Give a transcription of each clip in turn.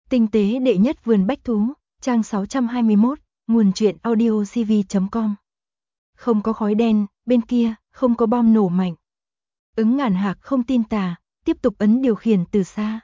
Tinh tế đệ nhất vườn bách thú, trang 621, nguồn truyện audiocv.com. Không có khói đen, bên kia, không có bom nổ mạnh. Ứng Ngàn Hạc không tin tà, tiếp tục ấn điều khiển từ xa.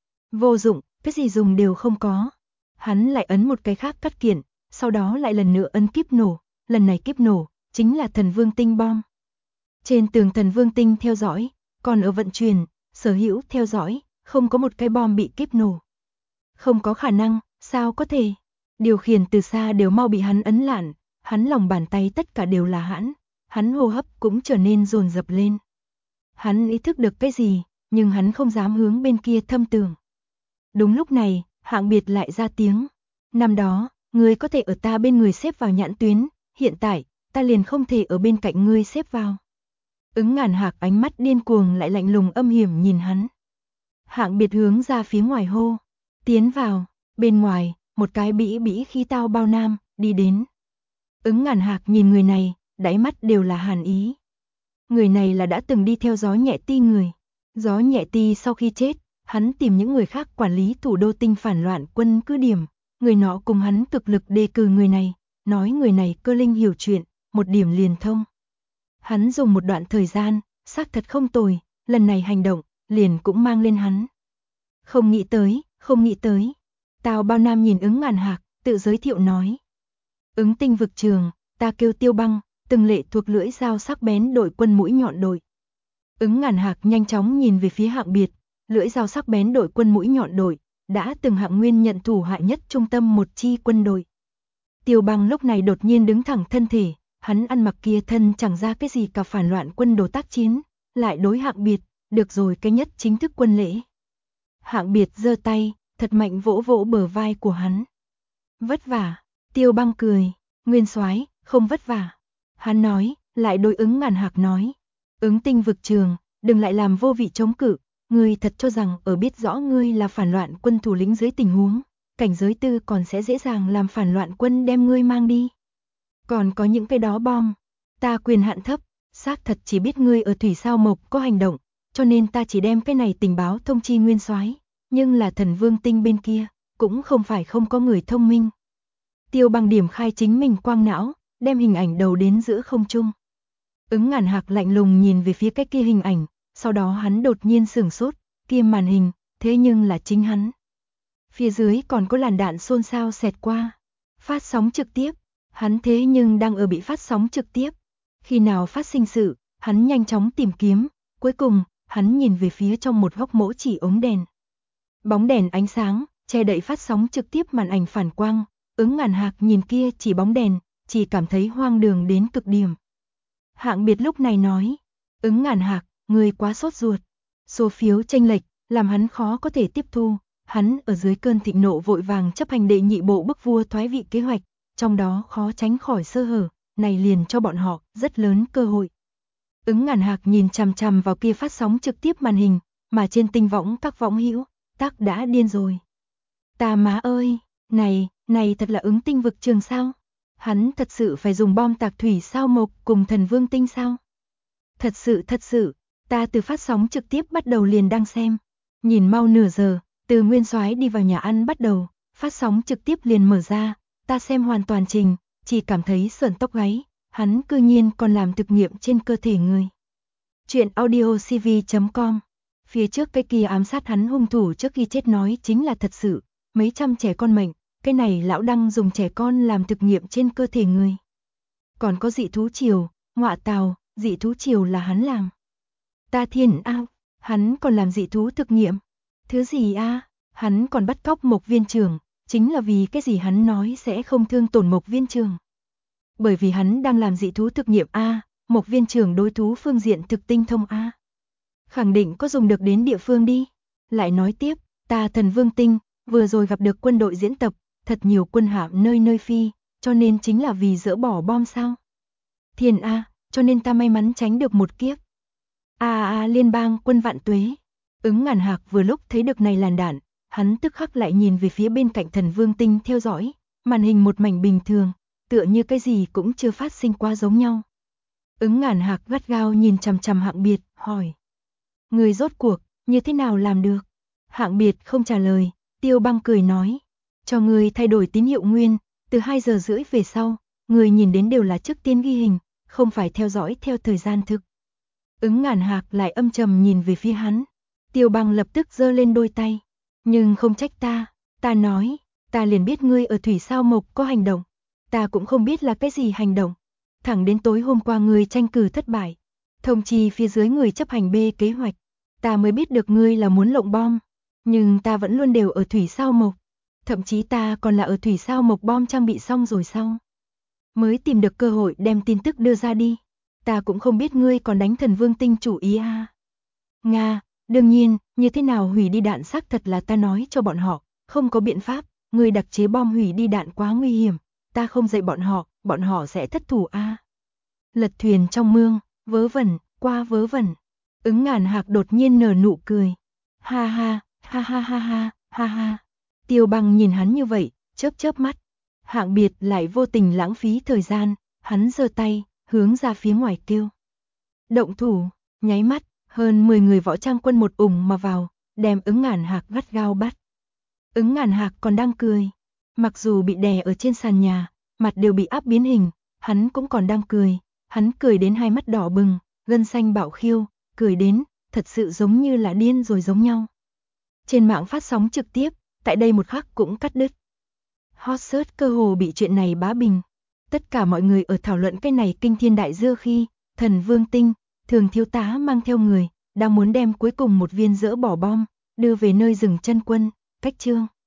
Vô dụng, cái gì dùng đều không có. Hắn lại ấn một cái khác cắt kiện, sau đó lại lần nữa ấn kíp nổ, lần này kíp nổ, chính là thần vương tinh bom. Trên tường thần vương tinh theo dõi, còn ở vận chuyển, sở hữu theo dõi, không có một cái bom bị kíp nổ. Không có khả năng, sao có thể? Điều khiển từ xa đều mau bị hắn ấn lạn, hắn lòng bàn tay tất cả đều là hãn, hắn hô hấp cũng trở nên dồn dập lên. Hắn ý thức được cái gì, nhưng hắn không dám hướng bên kia thâm tưởng. Đúng lúc này, Hạng Biệt lại ra tiếng. Năm đó, ngươi có thể ở ta bên người xếp vào nhãn tuyến, hiện tại, ta liền không thể ở bên cạnh ngươi xếp vào. Ứng Ngàn Hạc ánh mắt điên cuồng lại lạnh lùng âm hiểm nhìn hắn. Hạng Biệt hướng ra phía ngoài hô. Tiến vào, bên ngoài, một cái bĩ bĩ khi tao bao nam, đi đến. Ứng Ngàn Hạc nhìn người này, đáy mắt đều là hàn ý. Người này là đã từng đi theo Gió Nhẹ Ti người. Gió Nhẹ Ti sau khi chết, hắn tìm những người khác quản lý thủ đô tinh phản loạn quân cứ điểm. Người nọ cùng hắn cực lực đề cử người này, nói người này cơ linh hiểu chuyện, một điểm liền thông. Hắn dùng một đoạn thời gian, xác thật không tồi, lần này hành động, liền cũng mang lên hắn. Không nghĩ tới. Tào Bao Nam nhìn Ứng Ngàn Hạc, tự giới thiệu nói. Ứng Tinh vực trường, ta kêu Tiêu Băng, từng lệ thuộc lưỡi dao sắc bén đội quân mũi nhọn đội. Ứng Ngàn Hạc nhanh chóng nhìn về phía Hạng Biệt, lưỡi dao sắc bén đội quân mũi nhọn đội, đã từng Hạng Nguyên nhận thủ hạ nhất trung tâm một chi quân đội. Tiêu Băng lúc này đột nhiên đứng thẳng thân thể, hắn ăn mặc kia thân chẳng ra cái gì cả phản loạn quân đồ tác chiến, lại đối Hạng Biệt, được rồi cái nhất chính thức quân lễ. Hạng Biệt giơ tay, thật mạnh vỗ vỗ bờ vai của hắn. Vất vả, Tiêu Băng cười, Nguyên soái, không vất vả. Hắn nói, lại đối Ứng Ngàn Hạc nói. Ứng Tinh vực trường, đừng lại làm vô vị chống cự, ngươi thật cho rằng ở biết rõ ngươi là phản loạn quân thủ lĩnh dưới tình huống, cảnh giới tư còn sẽ dễ dàng làm phản loạn quân đem ngươi mang đi. Còn có những cái đó bom, ta quyền hạn thấp, xác thật chỉ biết ngươi ở thủy sao mộc có hành động, cho nên ta chỉ đem cái này tình báo thông chi Nguyên soái, nhưng là thần vương tinh bên kia, cũng không phải không có người thông minh. Tiêu Băng điểm khai chính mình quang não, đem hình ảnh đầu đến giữa không trung. Ứng Ngàn Hạc lạnh lùng nhìn về phía cái kia hình ảnh, sau đó hắn đột nhiên sửng sốt, kia màn hình, thế nhưng là chính hắn. Phía dưới còn có làn đạn xôn xao xẹt qua. Phát sóng trực tiếp, hắn thế nhưng đang ở bị phát sóng trực tiếp. Khi nào phát sinh sự, hắn nhanh chóng tìm kiếm, cuối cùng, hắn nhìn về phía trong một góc mỗ chỉ ống đèn. Bóng đèn ánh sáng, che đậy phát sóng trực tiếp màn ảnh phản quang, Ứng Ngàn Hạc nhìn kia chỉ bóng đèn, chỉ cảm thấy hoang đường đến cực điểm. Hạng Biệt lúc này nói, Ứng Ngàn Hạc, người quá sốt ruột. Số phiếu chênh lệch, làm hắn khó có thể tiếp thu, hắn ở dưới cơn thịnh nộ vội vàng chấp hành đệ nhị bộ bức vua thoái vị kế hoạch, trong đó khó tránh khỏi sơ hở, này liền cho bọn họ rất lớn cơ hội. Ứng Ngàn Hạc nhìn chằm chằm vào kia phát sóng trực tiếp màn hình, mà trên tinh võng các võng hữu, tác đã điên rồi. Ta má ơi, này thật là Ứng Tinh vực trường sao? Hắn thật sự phải dùng bom tạc thủy sao mộc cùng thần vương tinh sao? Thật sự, ta từ phát sóng trực tiếp bắt đầu liền đang xem. Nhìn mau nửa giờ, từ Nguyên soái đi vào nhà ăn bắt đầu, phát sóng trực tiếp liền mở ra, ta xem hoàn toàn trình, chỉ cảm thấy sởn tóc gáy, hắn cư nhiên còn làm thực nghiệm trên cơ thể người. Chuyện audiocv.com. Phía trước cái kia ám sát hắn hung thủ trước khi chết nói chính là thật sự, mấy trăm trẻ con mệnh, cái này lão đăng dùng trẻ con làm thực nghiệm trên cơ thể người. Còn có dị thú triều, ngọa tào, dị thú triều là hắn làm. Ta thiên a, hắn còn làm dị thú thực nghiệm. Thứ gì a? Hắn còn bắt cóc Mộc viên trưởng, chính là vì cái gì hắn nói sẽ không thương tổn Mộc viên trưởng. Bởi vì hắn đang làm dị thú thực nghiệm a, Mộc viên trưởng đối thú phương diện thực tinh thông a. Khẳng định có dùng được đến địa phương đi. Lại nói tiếp, ta thần vương tinh, vừa rồi gặp được quân đội diễn tập, thật nhiều quân hạm nơi nơi phi, cho nên chính là vì dỡ bỏ bom sao. Thiên a, cho nên ta may mắn tránh được một kiếp. Liên bang quân vạn tuế. Ứng Ngàn Hạc vừa lúc thấy được này làn đạn, hắn tức khắc lại nhìn về phía bên cạnh thần vương tinh theo dõi, màn hình một mảnh bình thường, tựa như cái gì cũng chưa phát sinh qua giống nhau. Ứng Ngàn Hạc gắt gao nhìn chằm chằm Hạng Biệt, hỏi. Người rốt cuộc, như thế nào làm được? Hạng Biệt không trả lời, Tiêu Băng cười nói, cho ngươi thay đổi tín hiệu nguyên, từ 2 giờ rưỡi về sau, người nhìn đến đều là trước tiên ghi hình, không phải theo dõi theo thời gian thực. Ứng Ngàn Hạc lại âm trầm nhìn về phía hắn. Tiêu Băng lập tức giơ lên đôi tay. Nhưng không trách ta nói, ta liền biết ngươi ở Thủy Sao Mộc có hành động. Ta cũng không biết là cái gì hành động. Thẳng đến tối hôm qua ngươi tranh cử thất bại. Thông chi phía dưới người chấp hành B kế hoạch. Ta mới biết được ngươi là muốn lộng bom. Nhưng ta vẫn luôn đều ở Thủy Sao Mộc. Thậm chí ta còn là ở Thủy Sao Mộc bom trang bị xong rồi sau. Mới tìm được cơ hội đem tin tức đưa ra đi. Ta cũng không biết ngươi còn đánh Thần Vương Tinh chủ ý à. Nga, đương nhiên, như thế nào hủy đi đạn xác thật là ta nói cho bọn họ, không có biện pháp, ngươi đặc chế bom hủy đi đạn quá nguy hiểm, ta không dạy bọn họ sẽ thất thủ a. Lật thuyền trong mương, vớ vẩn, qua vớ vẩn. Ứng Ngàn Hạc đột nhiên nở nụ cười. Ha ha, ha ha ha ha, ha ha. Tiêu Băng nhìn hắn như vậy, chớp chớp mắt. Hạng Biệt lại vô tình lãng phí thời gian, hắn giơ tay, hướng ra phía ngoài kêu. Động thủ, nháy mắt, hơn 10 người võ trang quân một ủng mà vào, đem Ứng Ngàn Hạc gắt gao bắt. Ứng Ngàn Hạc còn đang cười, mặc dù bị đè ở trên sàn nhà, mặt đều bị áp biến hình, hắn cũng còn đang cười, hắn cười đến hai mắt đỏ bừng, gân xanh bạo khiêu, cười đến, thật sự giống như là điên rồi giống nhau. Trên mạng phát sóng trực tiếp, tại đây một khắc cũng cắt đứt. Hot search cơ hồ bị chuyện này bá bình. Tất cả mọi người ở thảo luận cái này kinh thiên đại dưa khi, Thần Vương Tinh, Thường thiếu tá mang theo người, đang muốn đem cuối cùng một viên dỡ bỏ bom, đưa về nơi dừng chân quân, cách chương.